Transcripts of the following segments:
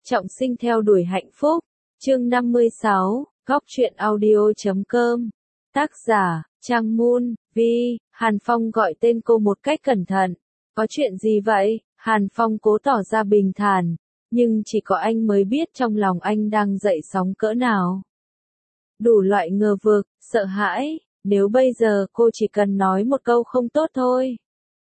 Trọng sinh theo đuổi hạnh phúc. Chương 56, Góc truyện audio.com. Tác giả, Trang Moon, Vi. Hàn Phong gọi tên cô một cách cẩn thận. Có chuyện gì vậy? Hàn Phong cố tỏ ra bình thản, nhưng chỉ có anh mới biết trong lòng anh đang dậy sóng cỡ nào. Đủ loại ngờ vực, sợ hãi, nếu bây giờ cô chỉ cần nói một câu không tốt thôi,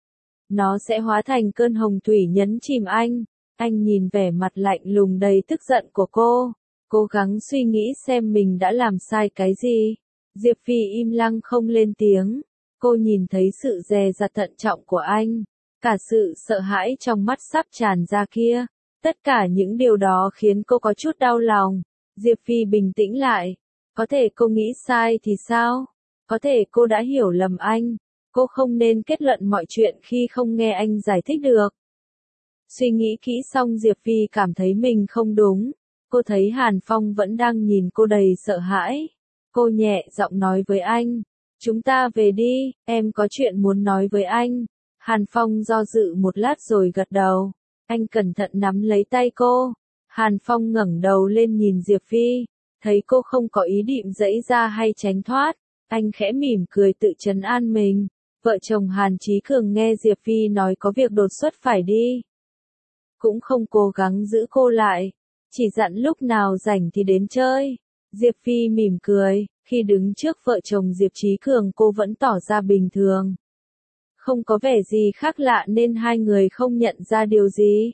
nó sẽ hóa thành cơn hồng thủy nhấn chìm anh. Anh nhìn vẻ mặt lạnh lùng đầy tức giận của cô, cố gắng suy nghĩ xem mình đã làm sai cái gì. Diệp Phi im lặng không lên tiếng. Cô nhìn thấy sự dè dặt thận trọng của anh, cả sự sợ hãi trong mắt sắp tràn ra kia. Tất cả những điều đó khiến cô có chút đau lòng. Diệp Phi bình tĩnh lại. Có thể cô nghĩ sai thì sao? Có thể cô đã hiểu lầm anh. Cô không nên kết luận mọi chuyện khi không nghe anh giải thích được. Suy nghĩ kỹ xong Diệp Phi cảm thấy mình không đúng. Cô thấy Hàn Phong vẫn đang nhìn cô đầy sợ hãi. Cô nhẹ giọng nói với anh. Chúng ta về đi, em có chuyện muốn nói với anh. Hàn Phong do dự một lát rồi gật đầu. Anh cẩn thận nắm lấy tay cô. Hàn Phong ngẩng đầu lên nhìn Diệp Phi. Thấy cô không có ý định giãy ra hay tránh thoát. Anh khẽ mỉm cười tự trấn an mình. Vợ chồng Hàn Chí Cường nghe Diệp Phi nói có việc đột xuất phải đi, cũng không cố gắng giữ cô lại, chỉ dặn lúc nào rảnh thì đến chơi. Diệp Phi mỉm cười, khi đứng trước vợ chồng Diệp Chí Cường cô vẫn tỏ ra bình thường. Không có vẻ gì khác lạ nên hai người không nhận ra điều gì.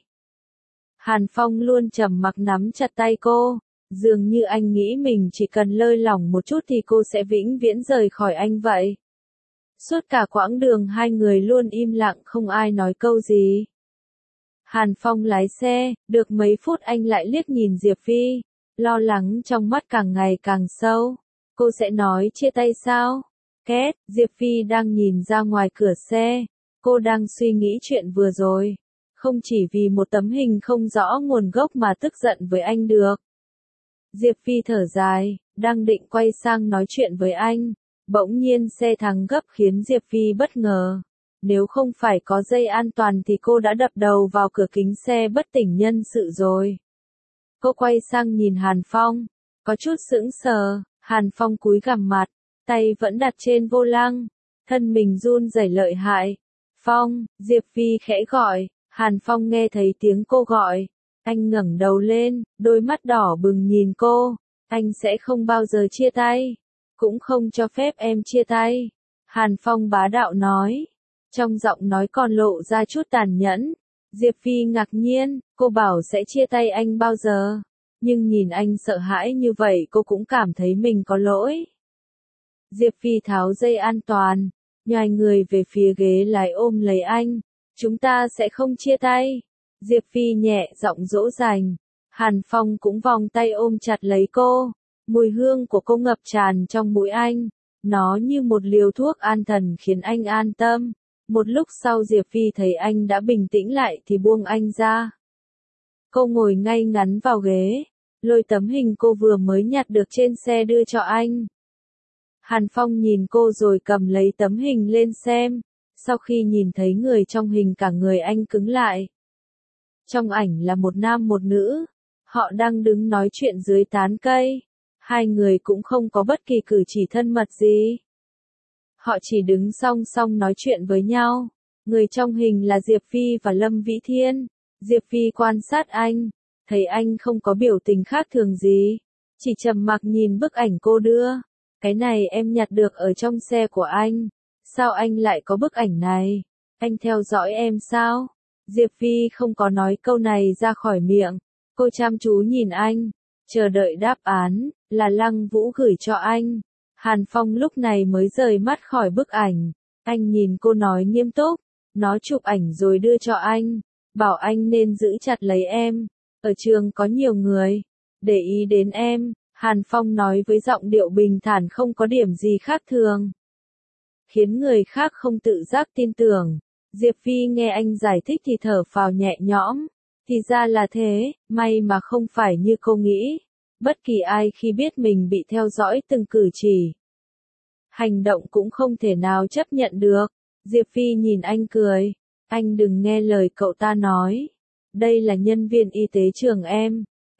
Hàn Phong luôn trầm mặc nắm chặt tay cô, dường như anh nghĩ mình chỉ cần lơi lỏng một chút thì cô sẽ vĩnh viễn rời khỏi anh vậy. Suốt cả quãng đường hai người luôn im lặng không ai nói câu gì. Hàn Phong lái xe, được mấy phút anh lại liếc nhìn Diệp Phi, lo lắng trong mắt càng ngày càng sâu. Cô sẽ nói chia tay sao? Két, Diệp Phi đang nhìn ra ngoài cửa xe. Cô đang suy nghĩ chuyện vừa rồi. Không chỉ vì một tấm hình không rõ nguồn gốc mà tức giận với anh được. Diệp Phi thở dài, đang định quay sang nói chuyện với anh. Bỗng nhiên xe thắng gấp khiến Diệp Phi bất ngờ. Nếu không phải có dây an toàn thì cô đã đập đầu vào cửa kính xe bất tỉnh nhân sự rồi. Cô quay sang nhìn Hàn Phong, có chút sững sờ. Hàn Phong cúi gằm mặt, tay vẫn đặt trên vô lăng, thân mình run rẩy lợi hại. Phong, Diệp Phi khẽ gọi. Hàn Phong nghe thấy tiếng cô gọi, anh ngẩng đầu lên, đôi mắt đỏ bừng nhìn cô. Anh sẽ không bao giờ chia tay, cũng không cho phép em chia tay. Hàn Phong bá đạo nói, trong giọng nói còn lộ ra chút tàn nhẫn. Diệp Phi ngạc nhiên, cô bảo sẽ chia tay anh bao giờ? Nhưng nhìn anh sợ hãi như vậy cô cũng cảm thấy mình có lỗi. Diệp Phi tháo dây an toàn, nhoài người về phía ghế lái ôm lấy anh. Chúng ta sẽ không chia tay. Diệp Phi nhẹ giọng dỗ dành. Hàn Phong cũng vòng tay ôm chặt lấy cô. Mùi hương của cô ngập tràn trong mũi anh. Nó như một liều thuốc an thần khiến anh an tâm. Một lúc sau Diệp Phi thấy anh đã bình tĩnh lại thì buông anh ra. Cô ngồi ngay ngắn vào ghế, lôi tấm hình cô vừa mới nhặt được trên xe đưa cho anh. Hàn Phong nhìn cô rồi cầm lấy tấm hình lên xem. Sau khi nhìn thấy người trong hình cả người anh cứng lại. Trong ảnh là một nam một nữ. Họ đang đứng nói chuyện dưới tán cây. Hai người cũng không có bất kỳ cử chỉ thân mật gì. Họ chỉ đứng song song nói chuyện với nhau. Người trong hình là Diệp Phi và Lâm Vĩ Thiên. Diệp Phi quan sát anh, thấy anh không có biểu tình khác thường gì, chỉ trầm mặc nhìn bức ảnh cô đưa. Cái này em nhặt được ở trong xe của anh. Sao anh lại có bức ảnh này? Anh theo dõi em sao? Diệp Phi không có nói câu này ra khỏi miệng. Cô chăm chú nhìn anh, chờ đợi đáp án, là Lăng Vũ gửi cho anh. Hàn Phong lúc này mới rời mắt khỏi bức ảnh. Anh nhìn cô nói nghiêm túc. Nó chụp ảnh rồi đưa cho anh. Bảo anh nên giữ chặt lấy em. Ở trường có nhiều người để ý đến em. Hàn Phong nói với giọng điệu bình thản không có điểm gì khác thường, khiến người khác không tự giác tin tưởng. Diệp Phi nghe anh giải thích thì thở phào nhẹ nhõm. Thì ra là thế, may mà không phải như cô nghĩ. Bất kỳ ai khi biết mình bị theo dõi từng cử chỉ, hành động cũng không thể nào chấp nhận được. Diệp Phi nhìn anh cười. Anh đừng nghe lời cậu ta nói. Đây là nhân viên y tế trường em.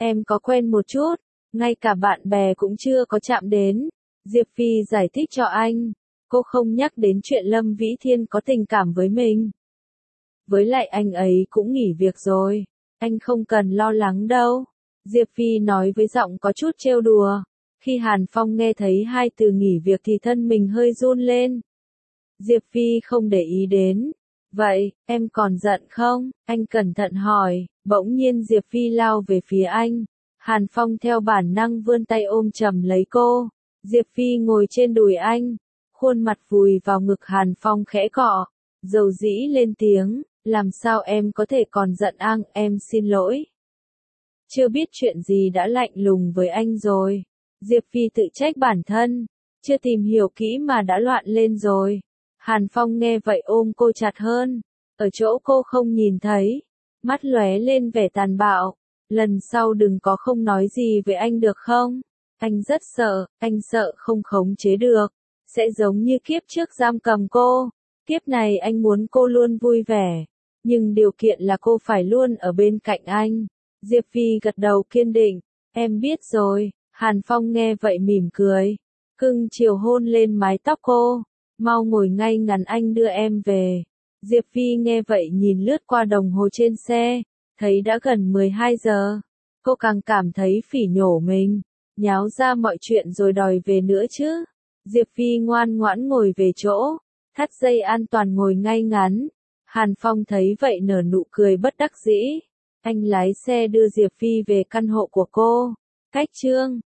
Em có quen một chút, ngay cả bạn bè cũng chưa có chạm đến. Diệp Phi giải thích cho anh. Cô không nhắc đến chuyện Lâm Vĩ Thiên có tình cảm với mình. Với lại anh ấy cũng nghỉ việc rồi. Anh không cần lo lắng đâu. Diệp Phi nói với giọng có chút trêu đùa. Khi Hàn Phong nghe thấy hai từ nghỉ việc thì thân mình hơi run lên. Diệp Phi không để ý đến. Vậy, em còn giận không? Anh cẩn thận hỏi. Bỗng nhiên Diệp Phi lao về phía anh. Hàn Phong theo bản năng vươn tay ôm chầm lấy cô. Diệp Phi ngồi trên đùi anh. Khuôn mặt vùi vào ngực Hàn Phong khẽ cọ. Dầu dĩ lên tiếng. Làm sao em có thể còn giận anh, em xin lỗi. Chưa biết chuyện gì đã lạnh lùng với anh rồi. Diệp Phi tự trách bản thân. Chưa tìm hiểu kỹ mà đã loạn lên rồi. Hàn Phong nghe vậy ôm cô chặt hơn. Ở chỗ cô không nhìn thấy. Mắt lóe lên vẻ tàn bạo. Lần sau đừng có không nói gì với anh được không? Anh rất sợ, anh sợ không khống chế được. Sẽ giống như kiếp trước giam cầm cô. Kiếp này anh muốn cô luôn vui vẻ. Nhưng điều kiện là cô phải luôn ở bên cạnh anh. Diệp Phi gật đầu kiên định. Em biết rồi. Hàn Phong nghe vậy mỉm cười. Cưng chiều hôn lên mái tóc cô. Mau ngồi ngay ngắn anh đưa em về. Diệp Phi nghe vậy nhìn lướt qua đồng hồ trên xe. Thấy đã gần 12 giờ. Cô càng cảm thấy phỉ nhổ mình. Nháo ra mọi chuyện rồi đòi về nữa chứ. Diệp Phi ngoan ngoãn ngồi về chỗ. Thắt dây an toàn ngồi ngay ngắn. Hàn Phong thấy vậy nở nụ cười bất đắc dĩ. Anh lái xe đưa Diệp Phi về căn hộ của cô. Cách chương